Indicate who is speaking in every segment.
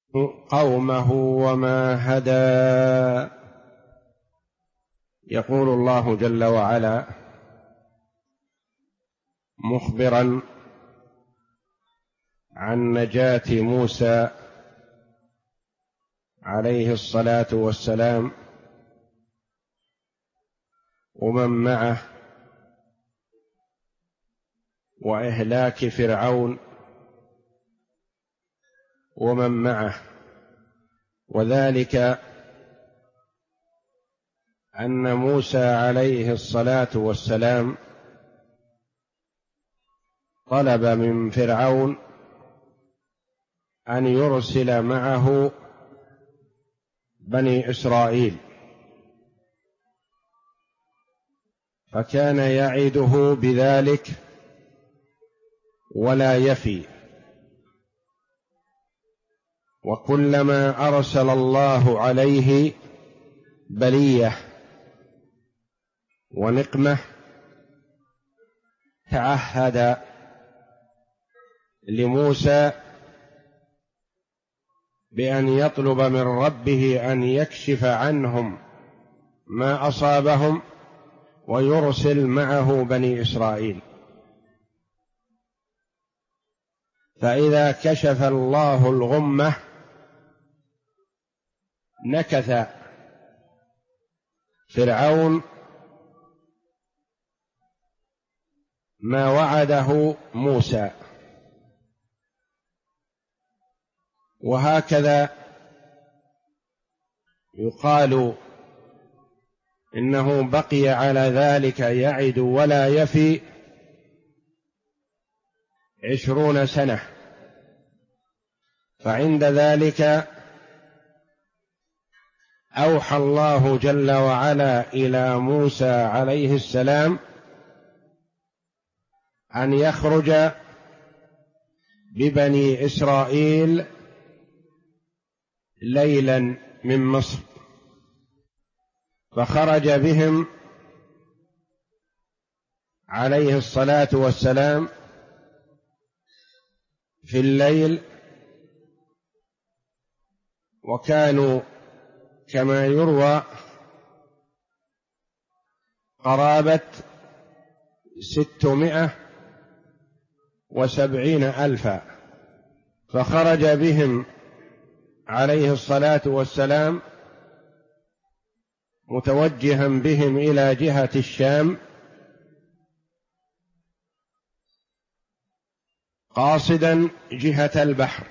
Speaker 1: قومه وما هدى. يقول الله جل وعلا مخبرا عن نجاة موسى عليه الصلاة والسلام ومن معه وإهلاك فرعون ومن معه، وذلك أن موسى عليه الصلاة والسلام طلب من فرعون أن يرسل معه بني إسرائيل، فكان يعده بذلك ولا يفي، وكلما أرسل الله عليه بلية ونقمة تعهد لموسى بأن يطلب من ربه أن يكشف عنهم ما أصابهم ويرسل معه بني إسرائيل. فإذا كشف الله الغمة نكث فرعون ما وعده موسى، وهكذا يقال إنه بقي على ذلك يعد ولا يفي 20 سنة، فعند ذلك أوحى الله جل وعلا إلى موسى عليه السلام أن يخرج ببني إسرائيل ليلا من مصر، فخرج بهم عليه الصلاة والسلام في الليل، وكانوا كما يروى قرابة 670,000، فخرج بهم عليه الصلاة والسلام متوجها بهم إلى جهة الشام قاصدا جهة البحر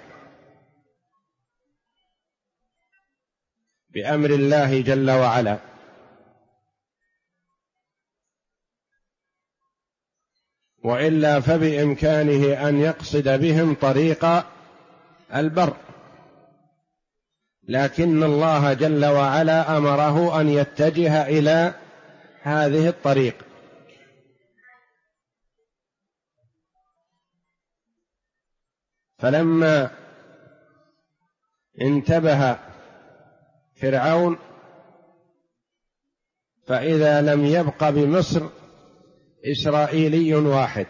Speaker 1: بأمر الله جل وعلا. وإلا فبإمكانه أن يقصد بهم طريق البر، لكن الله جل وعلا أمره أن يتجه إلى هذه الطريق. فلما انتبه فرعون فإذا لم يبق بمصر إسرائيلي واحد،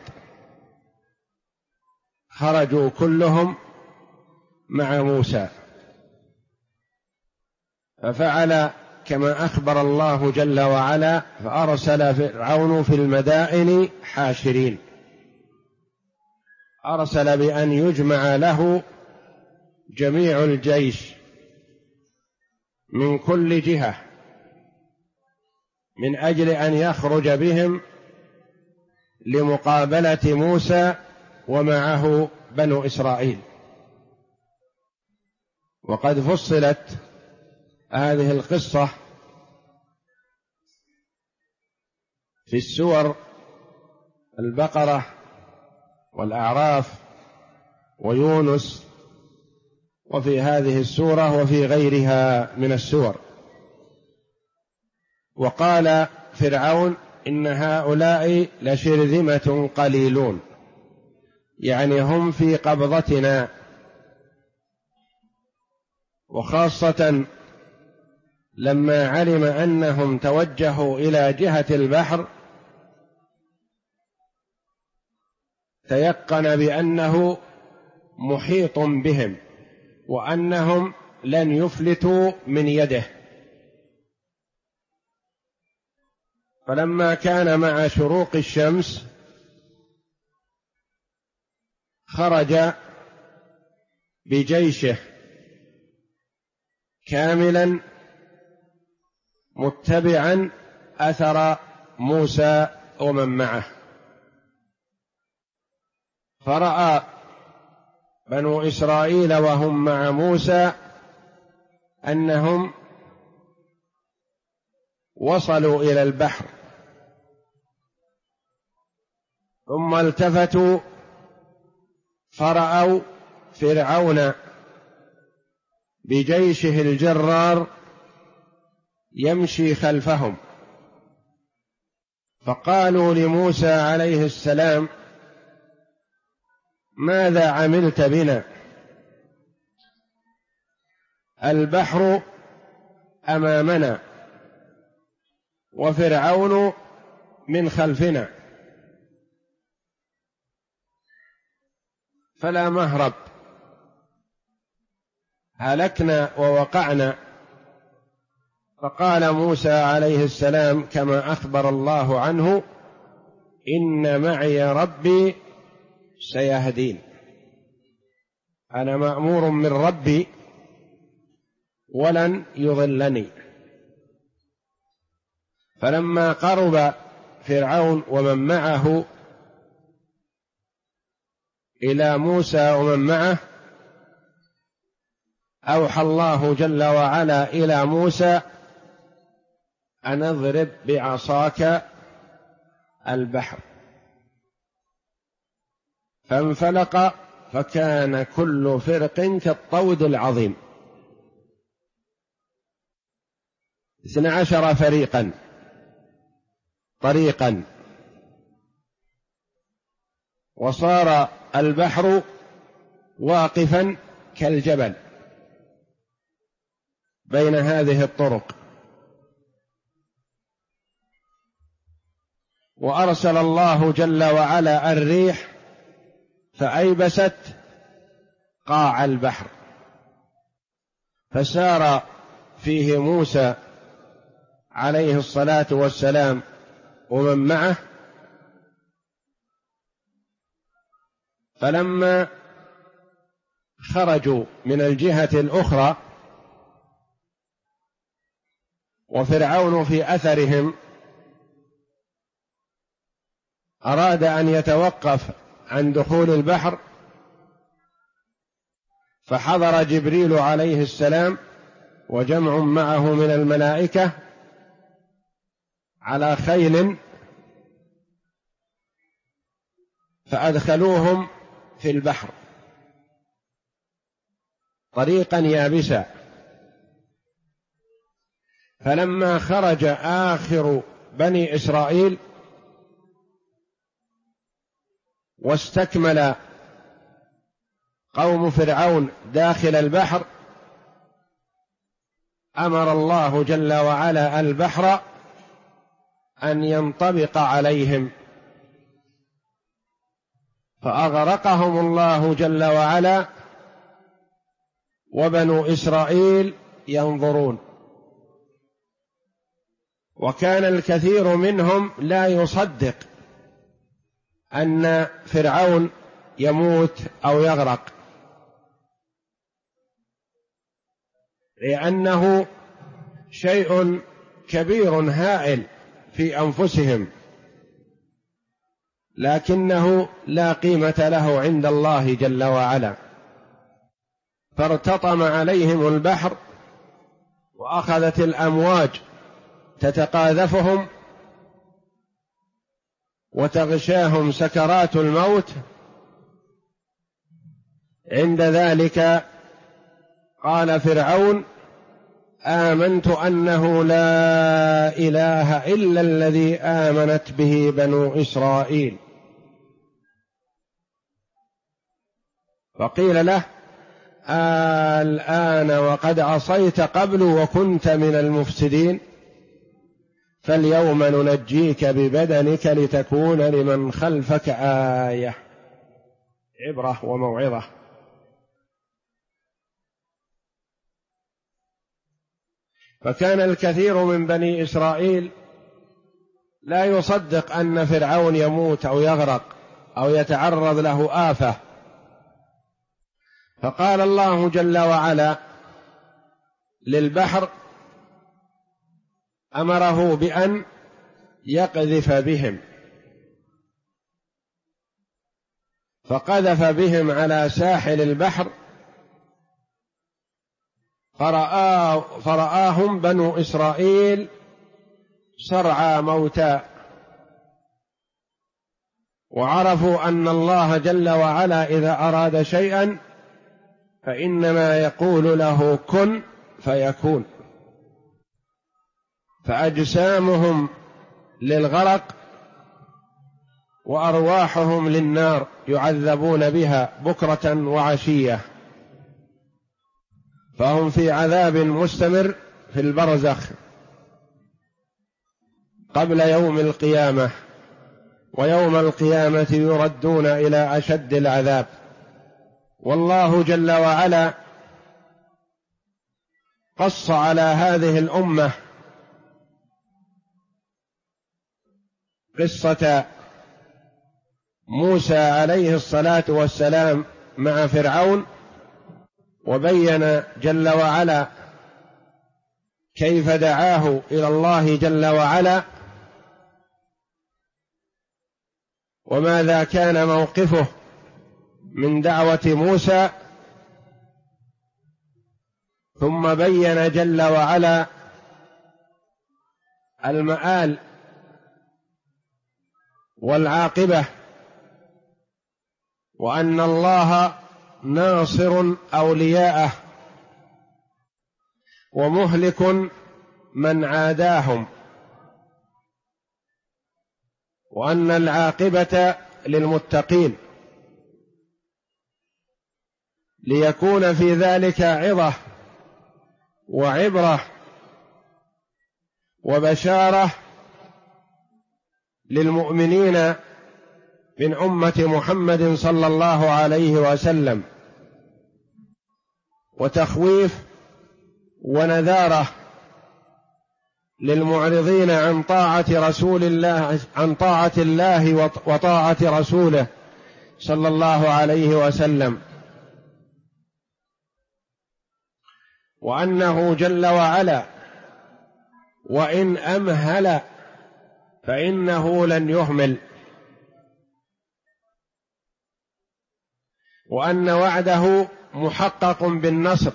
Speaker 1: خرجوا كلهم مع موسى، ففعل كما أخبر الله جل وعلا، فأرسل فرعون في المدائن حاشرين، أرسل بأن يجمع له جميع الجيش من كل جهة من أجل أن يخرج بهم لمقابلة موسى ومعه بنو إسرائيل. وقد فصلت هذه القصة في السور البقرة والأعراف ويونس، وفي هذه السورة وفي غيرها من السور. وقال فرعون إن هؤلاء لشرذمة قليلون، يعني هم في قبضتنا، وخاصة لما علم أنهم توجهوا إلى جهة البحر تيقن بأنه محيط بهم وأنهم لن يفلتوا من يده. فلما كان مع شروق الشمس خرج بجيشه كاملا متبعا أثر موسى ومن معه، فرأى بنو إسرائيل وهم مع موسى أنهم وصلوا إلى البحر، ثم التفتوا فرأوا فرعون بجيشه الجرار يمشي خلفهم، فقالوا لموسى عليه السلام: ماذا عملت بنا؟ البحر أمامنا وفرعون من خلفنا، فلا مهرب، هلكنا ووقعنا. فقال موسى عليه السلام كما أخبر الله عنه: إن معي ربي سيهدين، أنا مأمور من ربي ولن يضلني. فلما قرب فرعون ومن معه إلى موسى ومن معه أوحى الله جل وعلا إلى موسى أن اضرب بعصاك البحر، فانفلق فكان كل فرق كالطود العظيم، 12 فريقا طريقا، وصار البحر واقفا كالجبل بين هذه الطرق. وأرسل الله جل وعلا الريح فأيبست قاع البحر، فسار فيه موسى عليه الصلاة والسلام ومن معه. فلما خرجوا من الجهة الأخرى وفرعون في أثرهم، أراد أن يتوقف عن دخول البحر، فحضر جبريل عليه السلام وجمع معه من الملائكة على خيل، فأدخلوهم في البحر طريقا يابسا. فلما خرج آخر بني إسرائيل واستكمل قوم فرعون داخل البحر، أمر الله جل وعلا البحر أن ينطبق عليهم، فأغرقهم الله جل وعلا وبنو إسرائيل ينظرون. وكان الكثير منهم لا يصدق أن فرعون يموت أو يغرق، لأنه شيء كبير هائل في أنفسهم، لكنه لا قيمة له عند الله جل وعلا. فارتطم عليهم البحر وأخذت الأمواج تتقاذفهم وتغشاهم سكرات الموت. عند ذلك قال فرعون: آمنت أنه لا إله إلا الذي آمنت به بنو إسرائيل. فقيل له: الآن وقد عصيت قبل وكنت من المفسدين، فاليوم ننجيك ببدنك لتكون لمن خلفك آية، عبرة وموعظة. فكان الكثير من بني إسرائيل لا يصدق أن فرعون يموت أو يغرق أو يتعرض له آفة، فقال الله جل وعلا للبحر، أمره بأن يقذف بهم، فقذف بهم على ساحل البحر، فرآهم بنو إسرائيل صرعى موتى، وعرفوا أن الله جل وعلا إذا أراد شيئا فإنما يقول له كن فيكون، فأجسامهم للغرق وأرواحهم للنار يعذبون بها بكرة وعشية، فهم في عذاب مستمر في البرزخ قبل يوم القيامة، ويوم القيامة يردون إلى أشد العذاب. والله جل وعلا قص على هذه الأمة قصة موسى عليه الصلاة والسلام مع فرعون، وبين جل وعلا كيف دعاه إلى الله جل وعلا، وماذا كان موقفه من دعوة موسى، ثم بين جل وعلا المآل والعاقبة، وأن الله ناصر أولياءه ومهلك من عاداهم، وأن العاقبة للمتقين، ليكون في ذلك عظة وعبرة وبشارة للمؤمنين من أمة محمد صلى الله عليه وسلم، وتخويف ونذارة للمعرضين عن طاعة رسول الله، عن طاعة الله وطاعة رسوله صلى الله عليه وسلم، وأنه جل وعلا وإن أمهل فإنه لن يهمل، وأن وعده محقق بالنصر،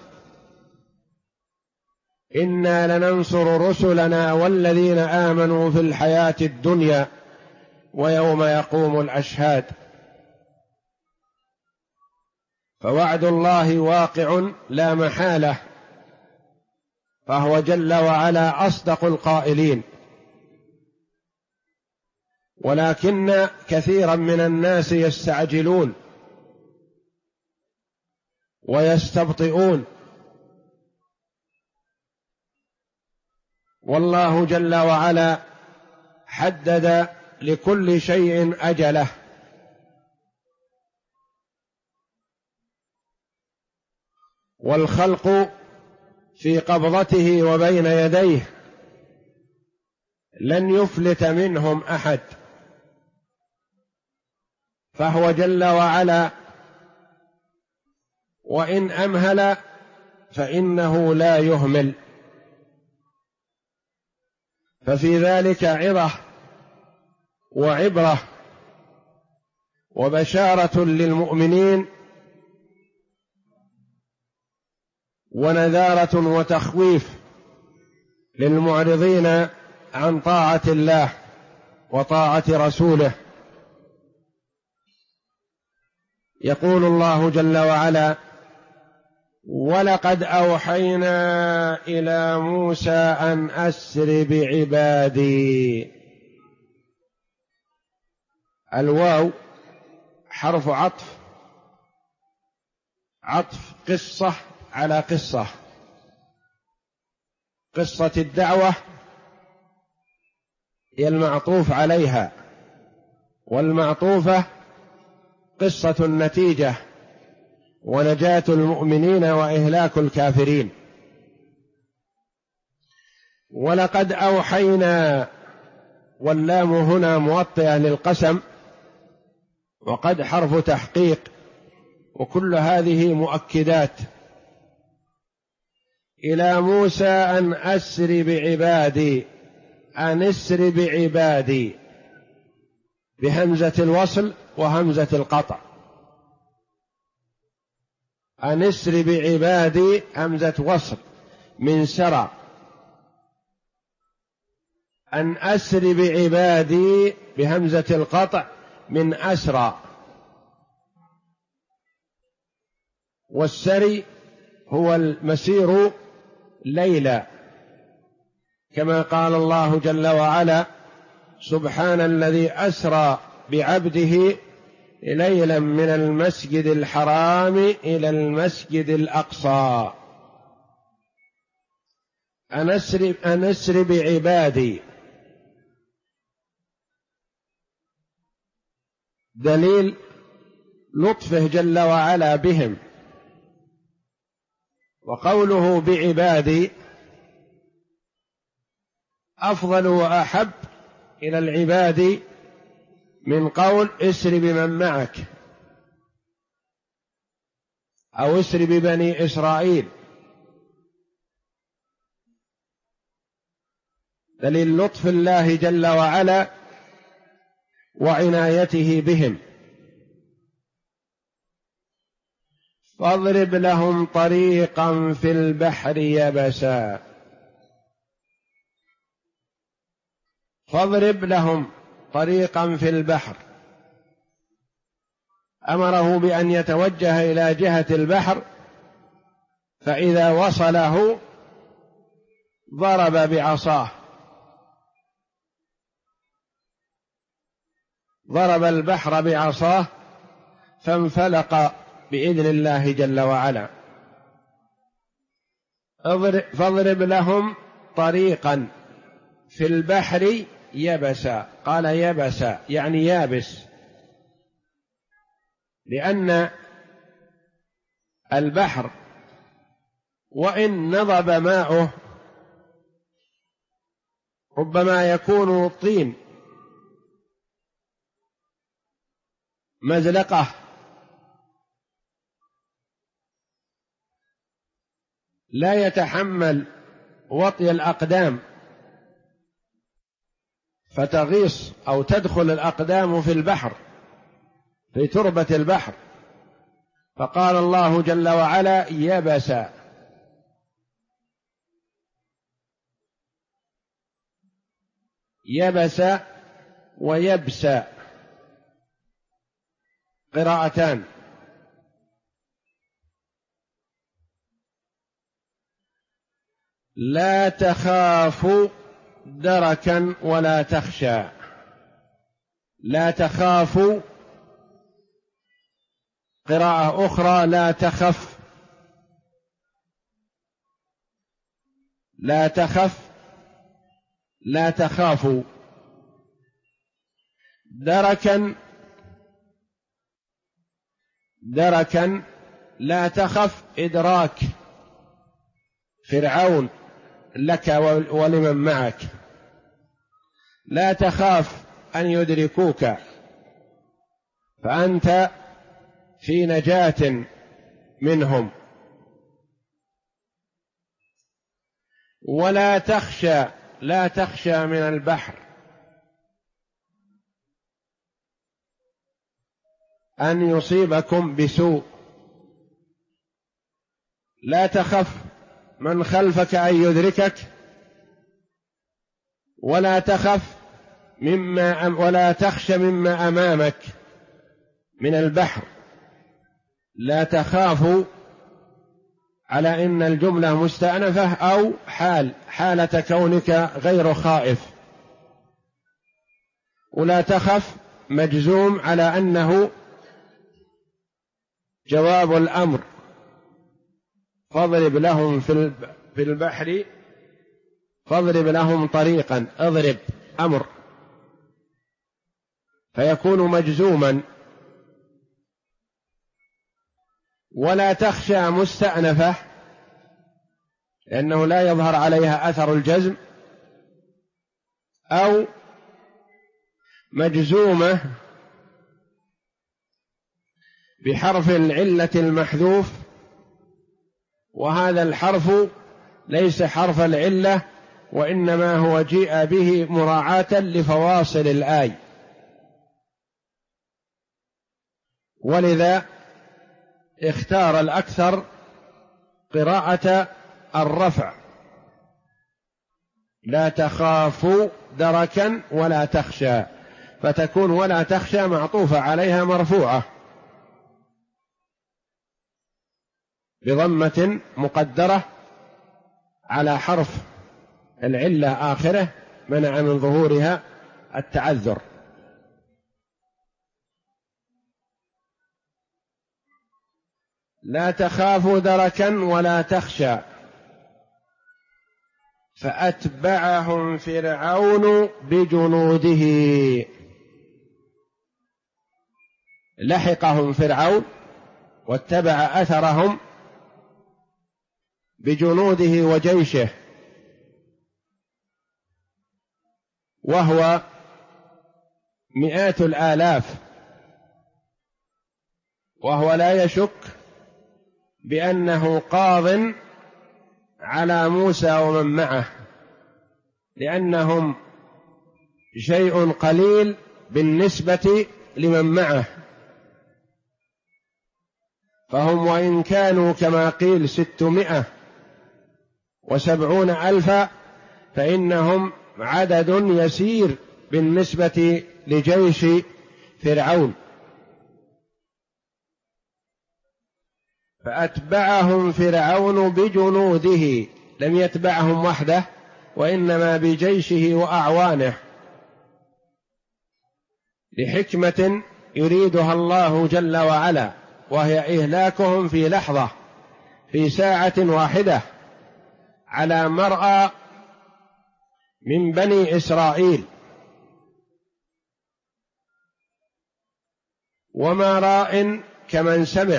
Speaker 1: إنا لننصر رسلنا والذين آمنوا في الحياة الدنيا ويوم يقوم الأشهاد. فوعد الله واقع لا محالة، فهو جل وعلا أصدق القائلين، ولكن كثيرا من الناس يستعجلون ويستبطئون، والله جل وعلا حدد لكل شيء أجله، والخلق في قبضته وبين يديه، لن يفلت منهم أحد، فهو جل وعلا وإن أمهل فإنه لا يهمل. ففي ذلك عظة وعبرة وبشارة للمؤمنين، ونذارة وتخويف للمعرضين عن طاعة الله وطاعة رسوله. يقول الله جل وعلا: ولقد أوحينا إلى موسى أن أسر بعبادي. الواو حرف عطف، عطف قصة على قصة، قصة الدعوة هي المعطوف عليها، والمعطوفة قصة النتيجة ونجاة المؤمنين وإهلاك الكافرين. ولقد أوحينا، واللام هنا موطئة للقسم، وقد حرف تحقيق، وكل هذه مؤكدات. إلى موسى أن أسر بعبادي، أن أسر بعبادي بهمزة الوصل وهمزة القطع. أن أسر بعبادي همزة وصل من سرى، أن أسر بعبادي بهمزة القطع من أسرى. والسري هو المسير ليلا، كما قال الله جل وعلا: سبحان الذي أسرى بعبده ليلا من المسجد الحرام إلى المسجد الأقصى. أن أسر بعبادي دليل لطفه جل وعلا بهم. وقوله بعبادي أفضل وأحب إلى العباد من قول اسر بمن معك أو اسر ببني إسرائيل، دليل لطف الله جل وعلا وعنايته بهم. فاضرب لهم طريقا في البحر يبسا، فاضرب لهم طريقا في البحر، أمره بأن يتوجه إلى جهة البحر، فإذا وصله ضرب بعصاه، ضرب البحر بعصاه فانفلق بإذن الله جل وعلا. فاضرب لهم طريقا في البحر يبسا، قال يبسا يعني يابس، لأن البحر وإن نضب ماؤه ربما يكون طين مزلقة، لا يتحمل وطي الأقدام فتغيص أو تدخل الأقدام في البحر في تربة البحر. فقال الله جل وعلا يبسا، يبسا ويبسا قراءتان. لا تخاف دركا ولا تخشى، لا تخاف قراءة أخرى لا تخف، لا تخف لا تخافوا. دركا دركا لا تخف إدراك فرعون لك ولمن معك، لا تخاف أن يدركوك فأنت في نجاة منهم. ولا تخشى، لا تخشى من البحر أن يصيبكم بسوء، لا تخف من خلفك أن يدركك، ولا تخف ولا تخشى مما أمامك من البحر. لا تخاف على إن الجملة مستأنفة أو حالة كونك غير خائف، ولا تخف مجزوم على أنه جواب الأمر. فاضرب لهم في البحر، فاضرب لهم طريقا، اضرب أمر فيكون مجزوما. ولا تخشى مستأنفة لأنه لا يظهر عليها أثر الجزم، أو مجزومة بحرف العلة المحذوف، وهذا الحرف ليس حرف العلة، وإنما هو جيء به مراعاة لفواصل الآية، ولذا اختار الأكثر قراءة الرفع: لا تخافوا دركا ولا تخشى، فتكون ولا تخشى معطوفة عليها مرفوعة بضمة مقدرة على حرف العلة آخره منع من ظهورها التعذر. لا تخافوا دركا ولا تخشى فأتبعهم فرعون بجنوده. لحقهم فرعون واتبع أثرهم بجنوده وجيشه، وهو مئات الآلاف، وهو لا يشك بأنه قاض على موسى ومن معه، لأنهم شيء قليل بالنسبة لمن معه، فهم وإن كانوا كما قيل 670,000 فإنهم عدد يسير بالنسبة لجيش فرعون. فأتبعهم فرعون بجنوده، لم يتبعهم وحده وإنما بجيشه وأعوانه، لحكمة يريدها الله جل وعلا، وهي إهلاكهم في لحظة، في ساعة واحدة، على مرأى من بني إسرائيل. وما راء كمن سمع.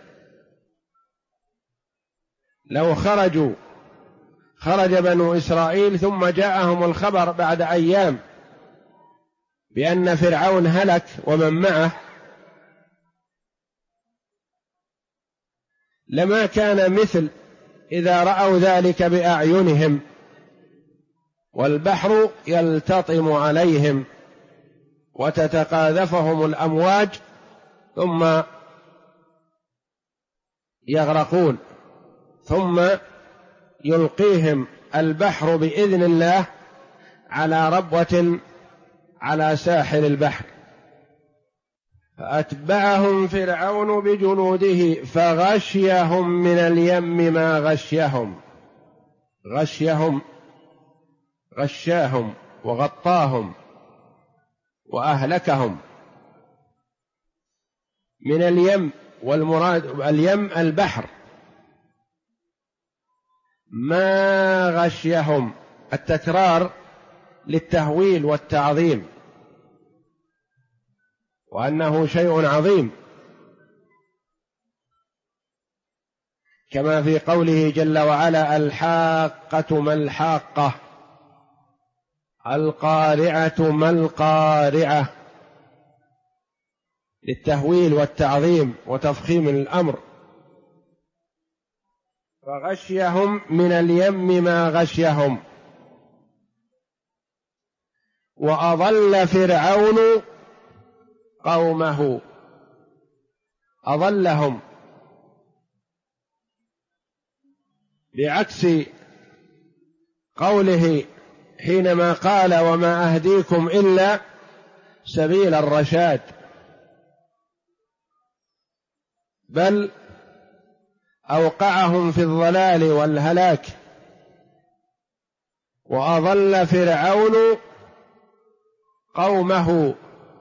Speaker 1: لو خرج بنو إسرائيل ثم جاءهم الخبر بعد أيام بأن فرعون هلك ومن معه، لما كان مثل إذا رأوا ذلك بأعينهم والبحر يلتطم عليهم وتتقاذفهم الأمواج ثم يغرقون، ثم يلقيهم البحر بإذن الله على ربوة على ساحل البحر. فأتبعهم فرعون بجنوده فغشيهم من اليم ما غشيهم. غشاهم وغطاهم وأهلكهم من اليم، والمراد اليم البحر. ما غشيهم التكرار للتهويل والتعظيم، وأنه شيء عظيم، كما في قوله جل وعلا: الحاقة ما الحاقة، القارعة ما القارعة، للتهويل والتعظيم وتفخيم الأمر. فغشيهم من اليم ما غشيهم. وأضل فرعون قومه، أضلهم، بعكس قوله حينما قال: وما أهديكم إلا سبيل الرشاد، بل أوقعهم في الضلال والهلاك. وأضل فرعون قومه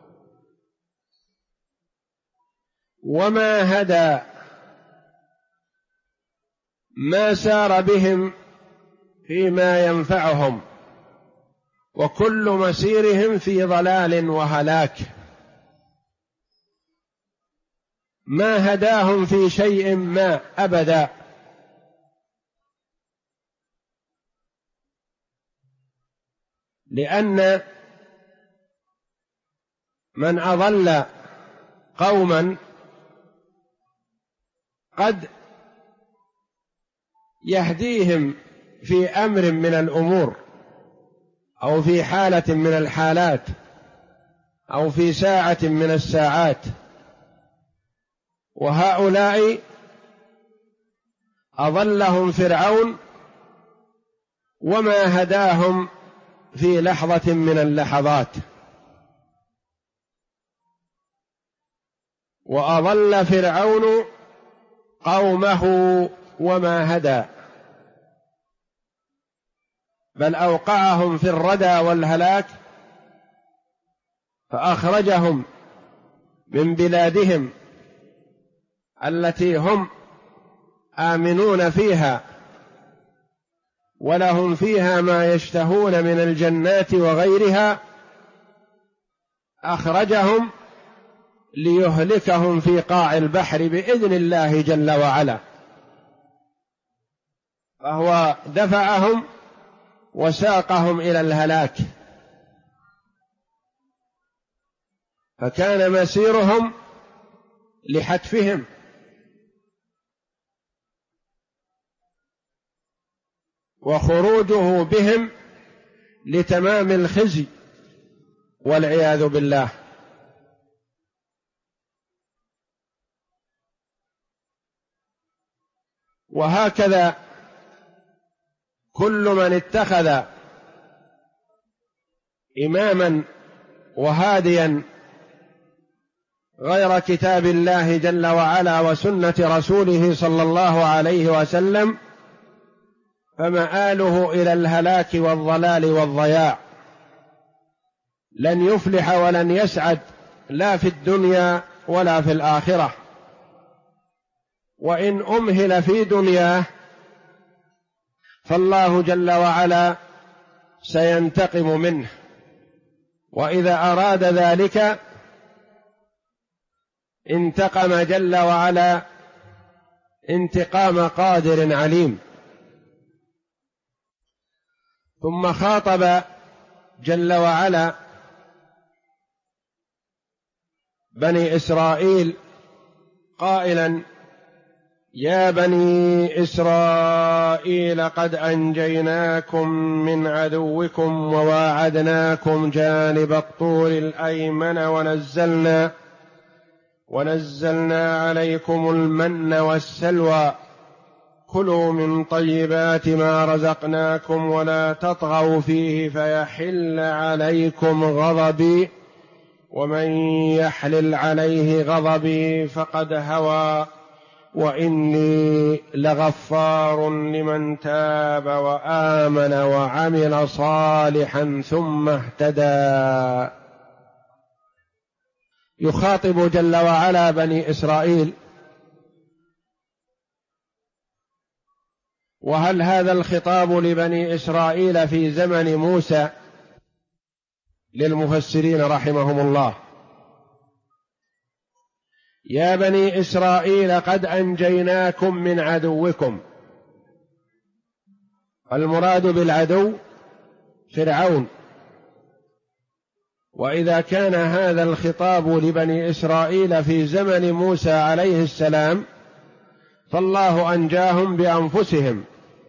Speaker 1: وما هدى، ما سار بهم فيما ينفعهم، وكل مسيرهم في ضلال وهلاك. ما هداهم في شيء ما أبدا. لأن من أضل قوما قد يهديهم في أمر من الأمور أو في حالة من الحالات أو في ساعة من الساعات، وهؤلاء أضلهم فرعون وما هداهم في لحظة من اللحظات. وأضل فرعون قومه وما هدى، بل أوقعهم في الردى والهلاك، فأخرجهم من بلادهم التي هم آمنون فيها ولهم فيها ما يشتهون من الجنات وغيرها، أخرجهم ليهلكهم في قاع البحر بإذن الله جل وعلا، فهو دفعهم وساقهم إلى الهلاك، فكان مسيرهم لحتفهم، وخروجه بهم لتمام الخزي والعياذ بالله. وهكذا كل من اتخذ إماما وهاديا غير كتاب الله جل وعلا وسنة رسوله صلى الله عليه وسلم فمآله إلى الهلاك والضلال والضياع، لن يفلح ولن يسعد لا في الدنيا ولا في الآخرة، وإن أمهل في دنياه فالله جل وعلا سينتقم منه، وإذا أراد ذلك انتقم جل وعلا انتقام قادر عليم. ثم خاطب جل وعلا بني إسرائيل قائلا: يا بني إسرائيل قد أنجيناكم من عدوكم وواعدناكم جانب الطور الأيمن ونزلنا عليكم المن والسلوى، كلوا من طيبات ما رزقناكم ولا تطغوا فيه فيحل عليكم غضبي، ومن يحلل عليه غضبي فقد هوى، وإني لغفار لمن تاب وآمن وعمل صالحا ثم اهتدى. يخاطب جل وعلا بني إسرائيل، وهل هذا الخطاب لبني إسرائيل في زمن موسى؟ للمفسرين رحمهم الله: يا بني إسرائيل قد أنجيناكم من عدوكم. المراد بالعدو فرعون، وإذا كان هذا الخطاب لبني إسرائيل في زمن موسى عليه السلام فالله أنجاهم بأنفسهم،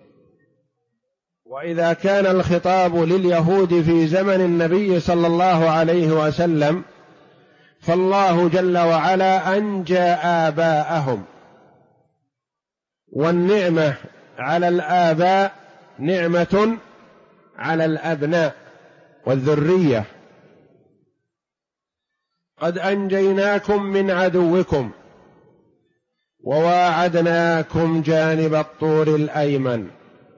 Speaker 1: وإذا كان الخطاب لليهود في زمن النبي صلى الله عليه وسلم فالله جل وعلا أنجى آباءهم، والنعمة على الآباء نعمة على الأبناء والذرية. قد أنجيناكم من عدوكم وواعدناكم جانب الطور الأيمن.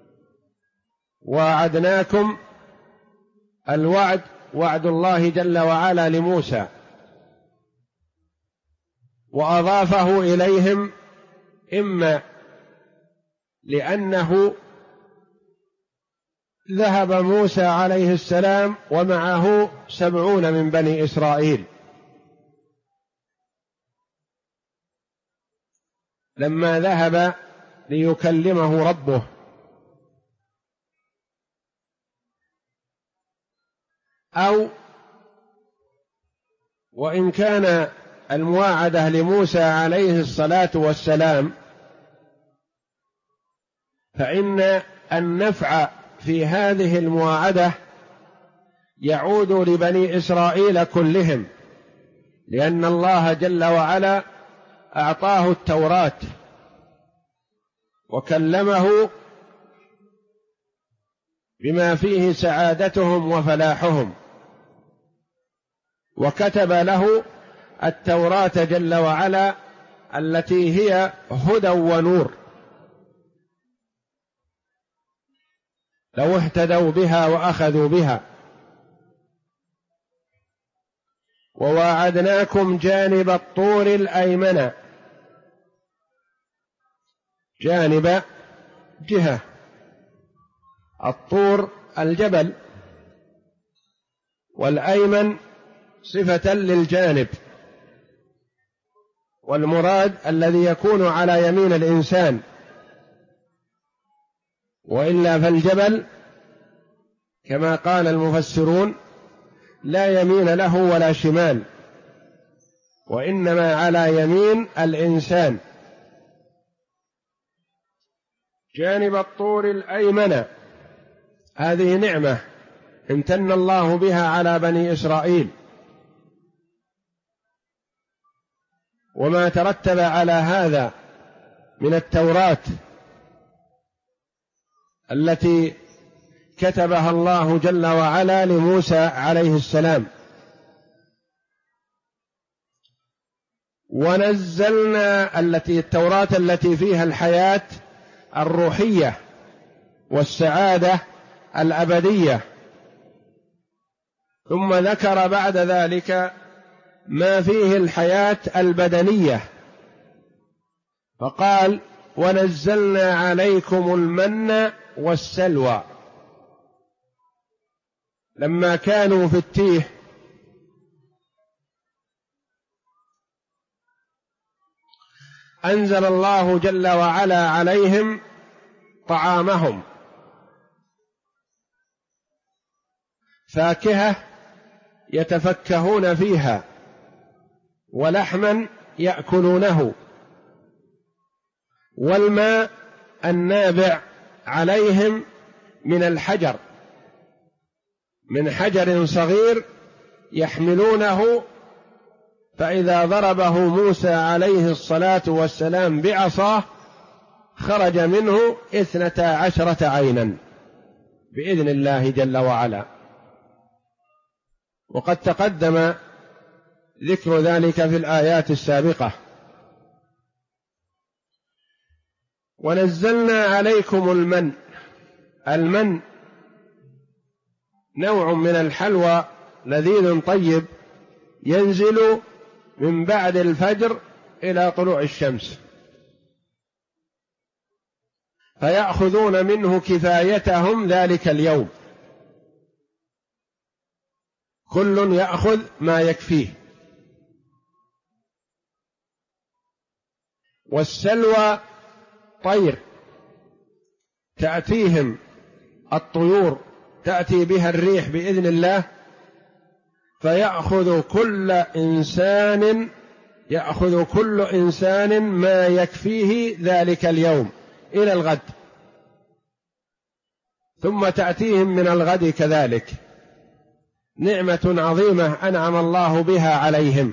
Speaker 1: واعدناكم، الوعد وعد الله جل وعلا لموسى، وأضافه إليهم إما لأنه ذهب موسى عليه السلام ومعه 70 من بني إسرائيل، لما ذهب ليكلمه ربه أو وإن كان المواعدة لموسى عليه الصلاة والسلام فإن النفع في هذه المواعدة يعود لبني إسرائيل كلهم، لأن الله جل وعلا أعطاه التوراة وكلمه بما فيه سعادتهم وفلاحهم، وكتب له التوراة جل وعلا التي هي هدى ونور، لو اهتدوا بها وأخذوا بها. وواعدناكم جانب الطور الأيمن، جانب جهة، الطور الجبل، والأيمن صفة للجانب، والمراد الذي يكون على يمين الإنسان، وإلا فالجبل كما قال المفسرون لا يمين له ولا شمال، وإنما على يمين الإنسان. جانب الطور الأيمن، هذه نعمة امتن الله بها على بني إسرائيل، وما ترتب على هذا من التوراة التي كتبها الله جل وعلا لموسى عليه السلام. ونزلنا التوراة التي فيها الحياة الروحية والسعادة الأبدية، ثم ذكر بعد ذلك ما فيه الحياة البدنية، فقال ونزلنا عليكم المن والسلوى. لما كانوا في التيه أنزل الله جل وعلا عليهم طعامهم، فاكهة يتفكهون فيها، ولحما يأكلونه، والماء النابع عليهم من الحجر، من حجر صغير يحملونه، فإذا ضربه موسى عليه الصلاة والسلام بعصاه خرج منه 12 عينا بإذن الله جل وعلا. وقد تقدم ذكر ذلك في الآيات السابقة. ونزلنا عليكم المن، المن نوع من الحلوى لذيذ طيب ينزل من بعد الفجر إلى طلوع الشمس، فيأخذون منه كفايتهم ذلك اليوم، كل يأخذ ما يكفيه. والسلوى طير تأتيهم الطيور، تأتي بها الريح بإذن الله، فيأخذ كل إنسان ما يكفيه ذلك اليوم إلى الغد، ثم تأتيهم من الغد كذلك. نعمة عظيمة أنعم الله بها عليهم.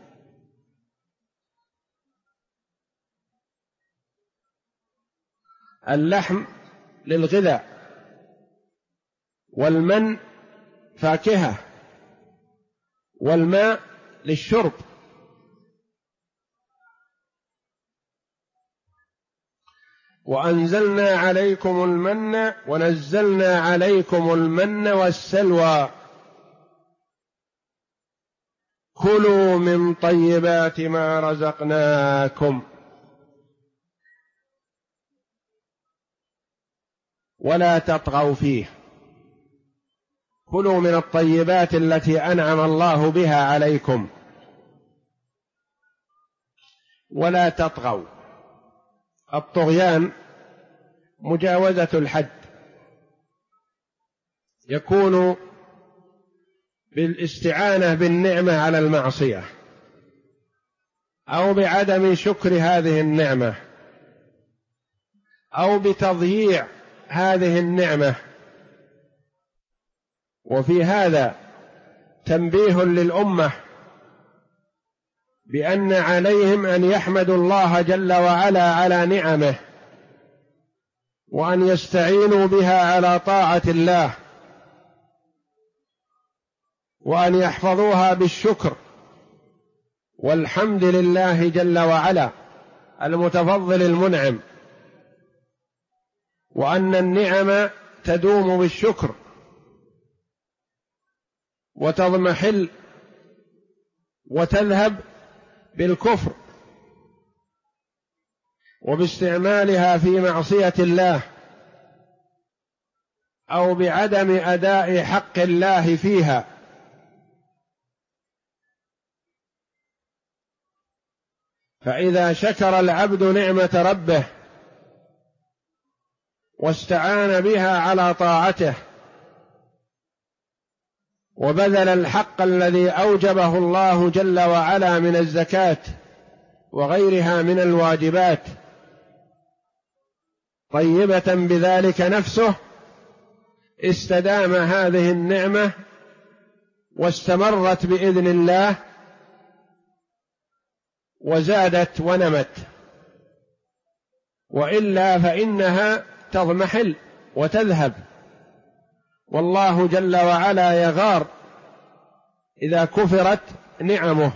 Speaker 1: اللحم للغذاء، والمن فاكهة، والماء للشرب. وأنزلنا عليكم المن ونزلنا عليكم المن والسلوى كلوا من طيبات ما رزقناكم ولا تطغوا فيه. كلوا من الطيبات التي أنعم الله بها عليكم ولا تطغوا. الطغيان مجاوزة الحد، يكون بالاستعانة بالنعمة على المعصية أو بعدم شكر هذه النعمة أو بتضييع هذه النعمة. وفي هذا تنبيه للأمة بأن عليهم أن يحمدوا الله جل وعلا على نعمه، وأن يستعينوا بها على طاعة الله، وأن يحفظوها بالشكر والحمد لله جل وعلا المتفضل المنعم، وأن النعم تدوم بالشكر وتضمحل وتذهب بالكفر وباستعمالها في معصية الله أو بعدم أداء حق الله فيها. فإذا شكر العبد نعمة ربه واستعان بها على طاعته وبذل الحق الذي أوجبه الله جل وعلا من الزكاة وغيرها من الواجبات طيبة بذلك نفسه، استدام هذه النعمة واستمرت بإذن الله وزادت ونمت، وإلا فإنها تضمحل وتذهب، والله جل وعلا يغار إذا كفرت نعمه.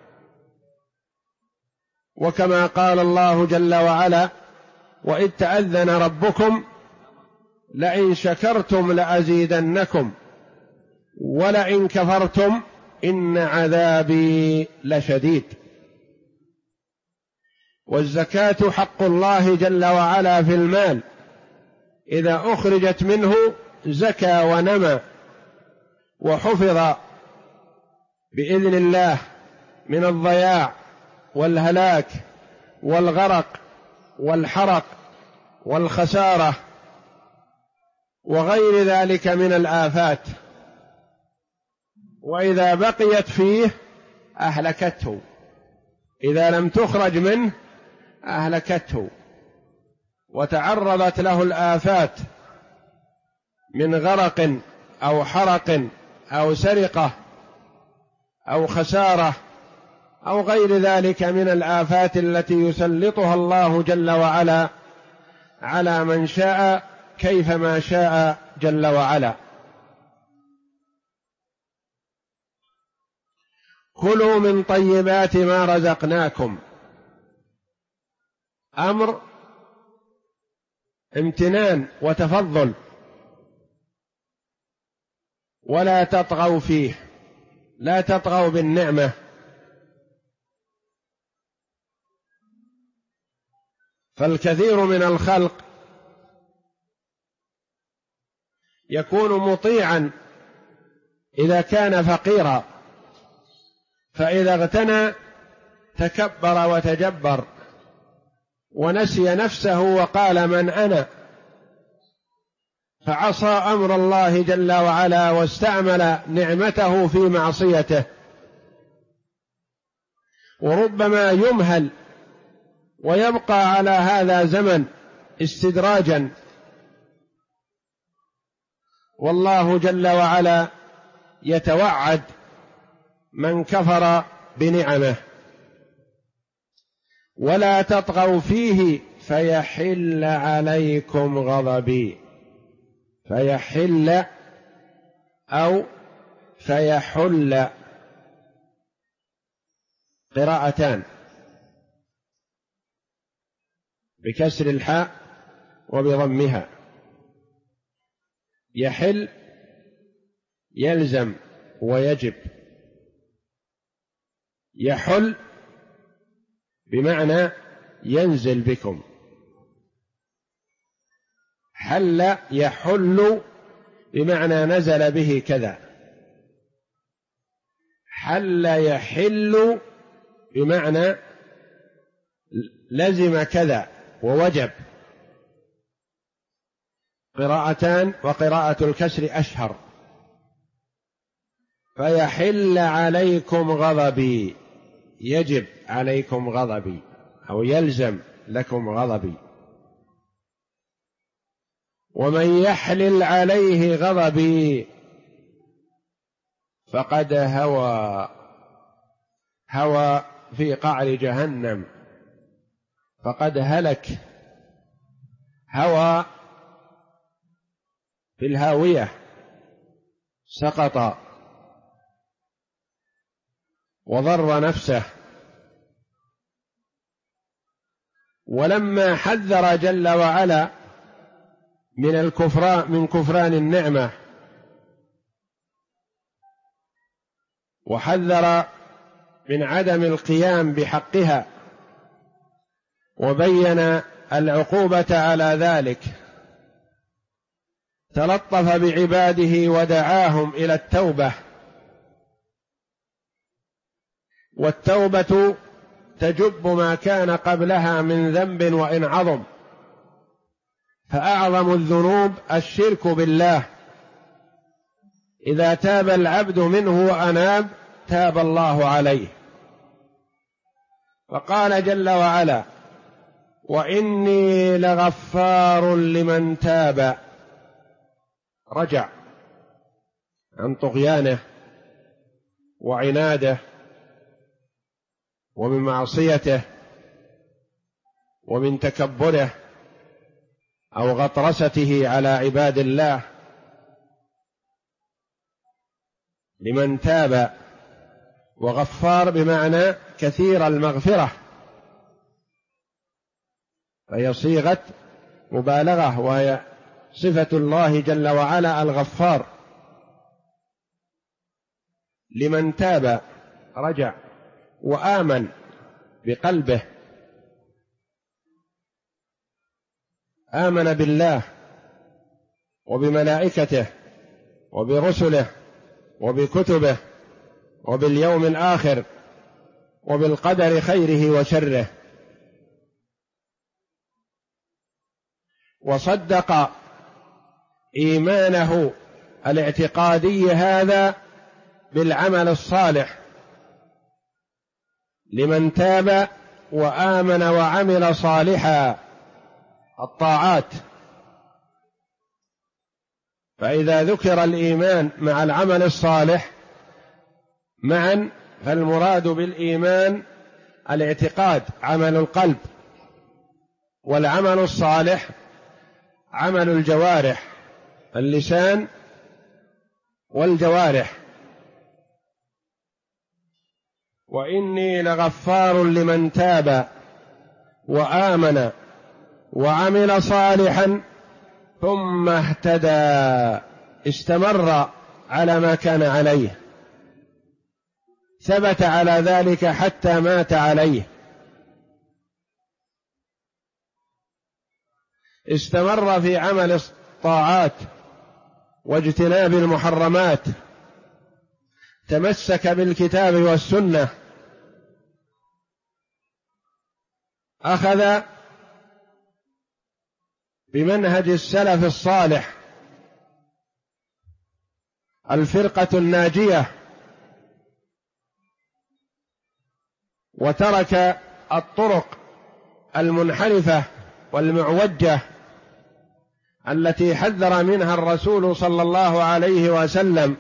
Speaker 1: وكما قال الله جل وعلا: وإذ تأذن ربكم لئن شكرتم لأزيدنكم ولئن كفرتم إن عذابي لشديد. والزكاة حق الله جل وعلا في المال، إذا أخرجت منه زكى ونمى وحفظ بإذن الله من الضياع والهلاك والغرق والحرق والخسارة وغير ذلك من الآفات. وإذا بقيت فيه أهلكته، إذا لم تخرج منه أهلكته وتعرضت له الآفات من غرق أو حرق أو سرقة أو خسارة أو غير ذلك من الآفات التي يسلطها الله جل وعلا على من شاء كيفما شاء جل وعلا. كلوا من طيبات ما رزقناكم، أمر امتنان وتفضل، ولا تطغوا فيه، لا تطغوا بالنعمة. فالكثير من الخلق يكون مطيعا إذا كان فقيرا، فإذا اغتنى تكبر وتجبر ونسي نفسه وقال من أنا، فعصى أمر الله جل وعلا واستعمل نعمته في معصيته. وربما يمهل ويبقى على هذا زمن استدراجا، والله جل وعلا يتوعد من كفر بنعمه: ولا تطغوا فيه فيحل عليكم غضبي. فيحل أو فيحل، قراءتان بكسر الحاء وبضمها. يحل يلزم ويجب، يحل بمعنى ينزل بكم، حل يحل بمعنى نزل به كذا، حل يحل بمعنى لزم كذا ووجب. قراءتان، وقراءة الكسر أشهر. فيحل عليكم غضبي، يجب عليكم غضبي أو يلزم لكم غضبي. ومن يحلل عليه غضبي فقد هوى في قعر جهنم، فقد هلك، هوى في الهاوية، سقط وضر نفسه. ولما حذر جل وعلا من كفران النعمة، وحذر من عدم القيام بحقها، وبين العقوبة على ذلك، تلطف بعباده ودعاهم إلى التوبة. والتوبة تجب ما كان قبلها من ذنب وإن عظم، فأعظم الذنوب الشرك بالله. إذا تاب العبد منه وأناب تاب الله عليه. فقال جل وعلا: وإني لغفار لمن تاب، رجع عن طغيانه وعناده ومن معصيته ومن تكبره أو غطرسته على عباد الله. لمن تاب، وغفار بمعنى كثير المغفرة، فهي صيغة مبالغة، وهي صفة الله جل وعلا الغفار. لمن تاب، رجع وآمن بقلبه، آمن بالله وبملائكته وبرسله وبكتبه وباليوم الآخر وبالقدر خيره وشره، وصدق إيمانه الاعتقادي هذا بالعمل الصالح. لمن تاب وآمن وعمل صالحا، الطاعات. فإذا ذكر الإيمان مع العمل الصالح معا، فالمراد بالإيمان الاعتقاد، عمل القلب، والعمل الصالح عمل الجوارح، اللسان والجوارح. وإني لغفار لمن تاب وآمن وعمل صالحا ثم اهتدى، استمر على ما كان عليه، ثبت على ذلك حتى مات عليه، استمر في عمل الطاعات واجتناب المحرمات، تمسك بالكتاب والسنة، أخذ بمنهج السلف الصالح، الفرقة الناجية، وترك الطرق المنحرفة والمعوجة التي حذر منها الرسول صلى الله عليه وسلم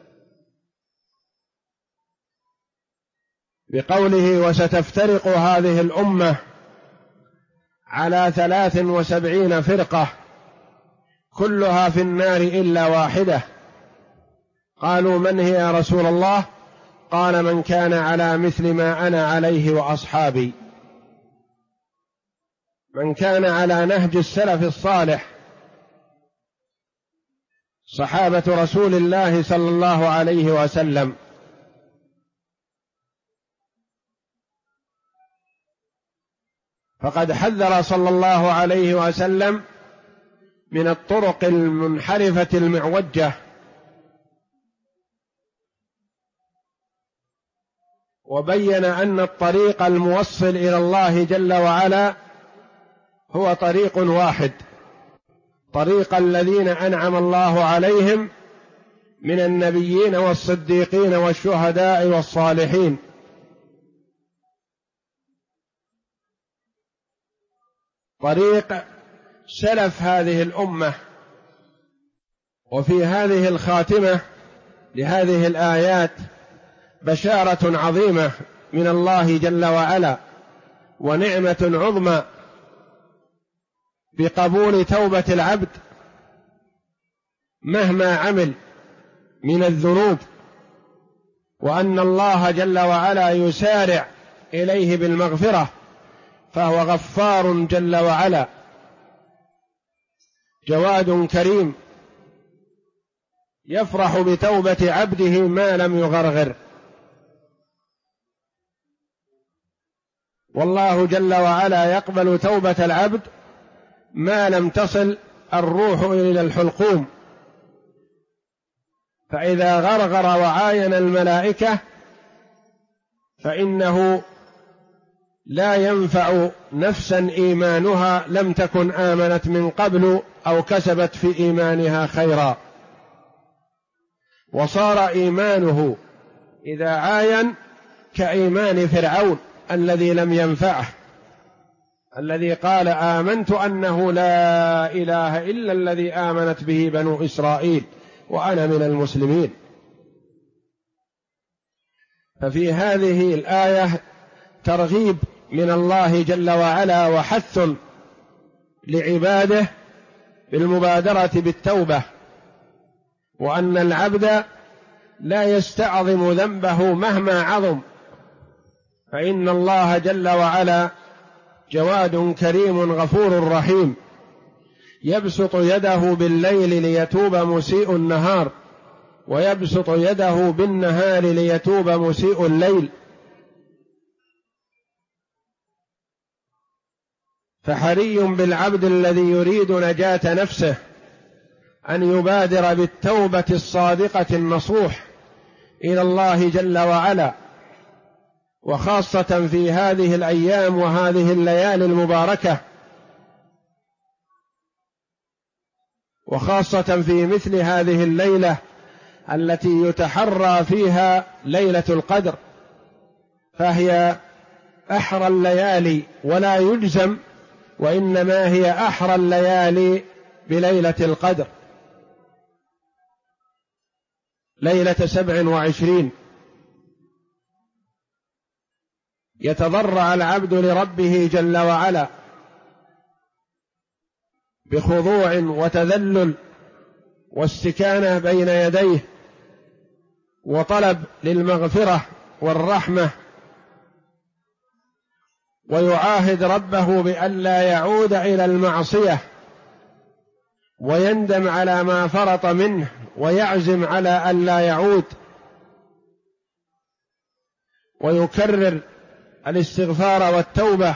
Speaker 1: بقوله: وستفترق هذه الأمة على 73 فرقة كلها في النار إلا واحدة. قالوا: من هي يا رسول الله؟ قال: من كان على مثل ما أنا عليه وأصحابي، من كان على نهج السلف الصالح، صحابة رسول الله صلى الله عليه وسلم. فقد حذر صلى الله عليه وسلم من الطرق المنحرفة المعوجة، وبين أن الطريق الموصل إلى الله جل وعلا هو طريق واحد، طريق الذين أنعم الله عليهم من النبيين والصديقين والشهداء والصالحين. طريق سلف هذه الأمة. وفي هذه الخاتمة لهذه الآيات بشارة عظيمة من الله جل وعلا ونعمة عظمى بقبول توبة العبد مهما عمل من الذنوب، وأن الله جل وعلا يسارع إليه بالمغفرة، فهو غفار جل وعلا جواد كريم يفرح بتوبة عبده ما لم يغرغر. والله جل وعلا يقبل توبة العبد ما لم تصل الروح إلى الحلقوم، فإذا غرغر وعاين الملائكة فإنه لا ينفع نفسا إيمانها لم تكن آمنت من قبل أو كسبت في إيمانها خيرا، وصار إيمانه إذا عاين كإيمان فرعون الذي لم ينفعه، الذي قال آمنت أنه لا إله إلا الذي آمنت به بنو إسرائيل وأنا من المسلمين. ففي هذه الآية ترغيب من الله جل وعلا وحث لعباده بالمبادرة بالتوبة، وأن العبد لا يستعظم ذنبه مهما عظم، فإن الله جل وعلا جواد كريم غفور رحيم، يبسط يده بالليل ليتوب مسيء النهار، ويبسط يده بالنهار ليتوب مسيء الليل. فحري بالعبد الذي يريد نجاة نفسه أن يبادر بالتوبة الصادقة النصوح إلى الله جل وعلا، وخاصة في هذه الأيام وهذه الليالي المباركة، وخاصة في مثل هذه الليلة التي يتحرى فيها ليلة القدر، فهي أحرى الليالي ولا يجزم، وإنما هي أحرى الليالي بليلة القدر، ليلة 27. يتضرع العبد لربه جل وعلا بخضوع وتذلل واستكانة بين يديه، وطلب للمغفرة والرحمة، ويعاهد ربه بألا يعود إلى المعصية، ويندم على ما فرط منه، ويعزم على ألا يعود، ويكرر الاستغفار والتوبة.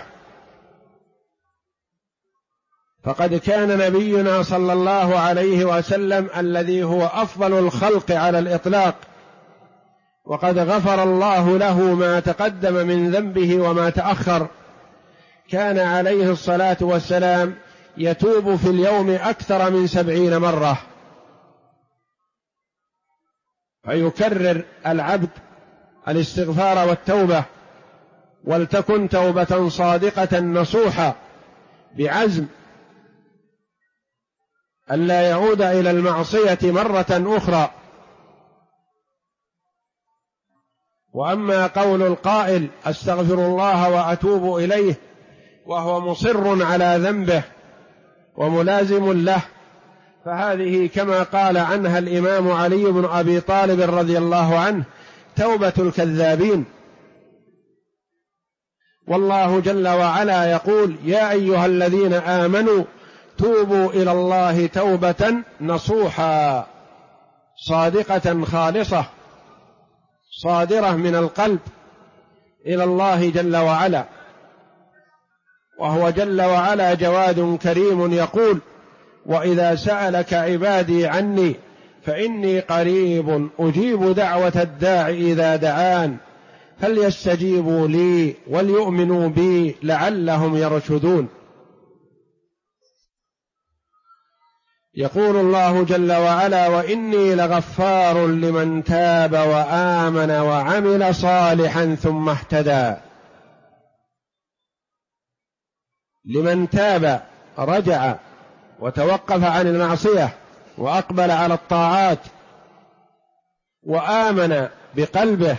Speaker 1: فقد كان نبينا صلى الله عليه وسلم الذي هو أفضل الخلق على الإطلاق، وقد غفر الله له ما تقدم من ذنبه وما تأخر، كان عليه الصلاة والسلام يتوب في اليوم أكثر من 70 مرة. فيكرر العبد الاستغفار والتوبة، ولتكن توبة صادقة نصوحة بعزم ألا يعود إلى المعصية مرة أخرى. وأما قول القائل أستغفر الله وأتوب إليه وهو مصر على ذنبه وملازم له، فهذه كما قال عنها الإمام علي بن أبي طالب رضي الله عنه توبة الكذابين. والله جل وعلا يقول يا أيها الذين آمنوا توبوا إلى الله توبة نصوحا صادقة خالصة صادرة من القلب إلى الله جل وعلا. وهو جل وعلا جواد كريم يقول وإذا سألك عبادي عني فإني قريب أجيب دعوة الداع إذا دعان فليستجيبوا لي وليؤمنوا بي لعلهم يرشدون. يقول الله جل وعلا: وإني لغفار لمن تاب وآمن وعمل صالحا ثم اهتدى. لمن تاب، رجع وتوقف عن المعصية وأقبل على الطاعات، وآمن بقلبه،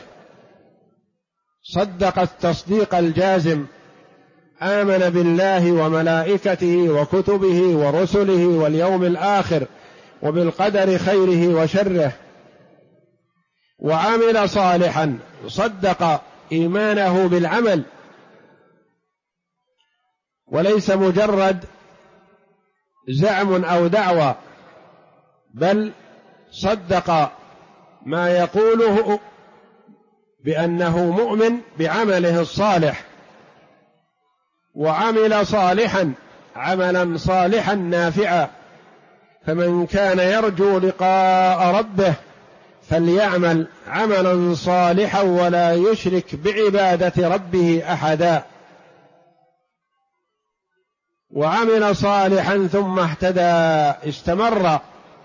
Speaker 1: صدق التصديق الجازم، آمن بالله وملائكته وكتبه ورسله واليوم الآخر وبالقدر خيره وشره، وعمل صالحا، صدق إيمانه بالعمل، وليس مجرد زعم أو دعوى، بل صدق ما يقوله بأنه مؤمن بعمله الصالح، وعمل صالحا، عملا صالحا نافعا. فمن كان يرجو لقاء ربه فليعمل عملا صالحا ولا يشرك بعبادة ربه أحدا. وعمل صالحا ثم اهتدى، استمر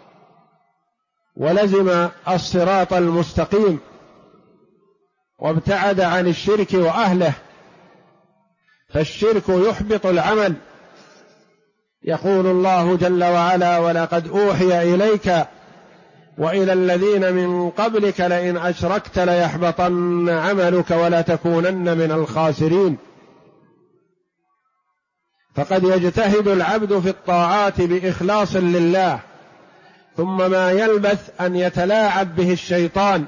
Speaker 1: ولزم الصراط المستقيم وابتعد عن الشرك وأهله، فالشرك يحبط العمل. يقول الله جل وعلا: ولقد أوحي إليك وإلى الذين من قبلك لئن أشركت ليحبطن عملك ولتكونن من الخاسرين. فقد يجتهد العبد في الطاعات بإخلاص لله، ثم ما يلبث أن يتلاعب به الشيطان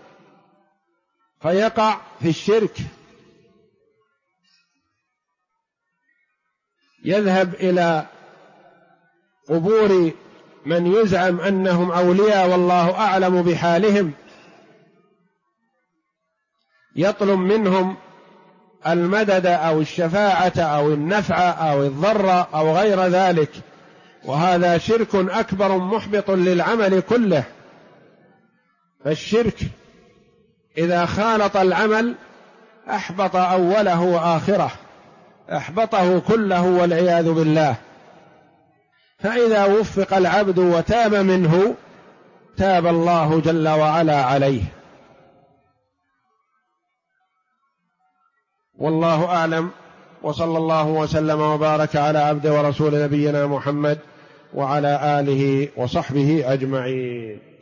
Speaker 1: فيقع في الشرك، يذهب إلى قبور من يزعم أنهم أولياء والله أعلم بحالهم، يطلب منهم المدد أو الشفاعة أو النفع أو الضر أو غير ذلك، وهذا شرك أكبر محبط للعمل كله. فالشرك إذا خالط العمل أحبط أوله وآخره، أحبطه كله والعياذ بالله. فإذا وفق العبد وتاب منه تاب الله جل وعلا عليه. والله أعلم، وصلى الله وسلم وبارك على عبد ورسول نبينا محمد وعلى آله وصحبه أجمعين.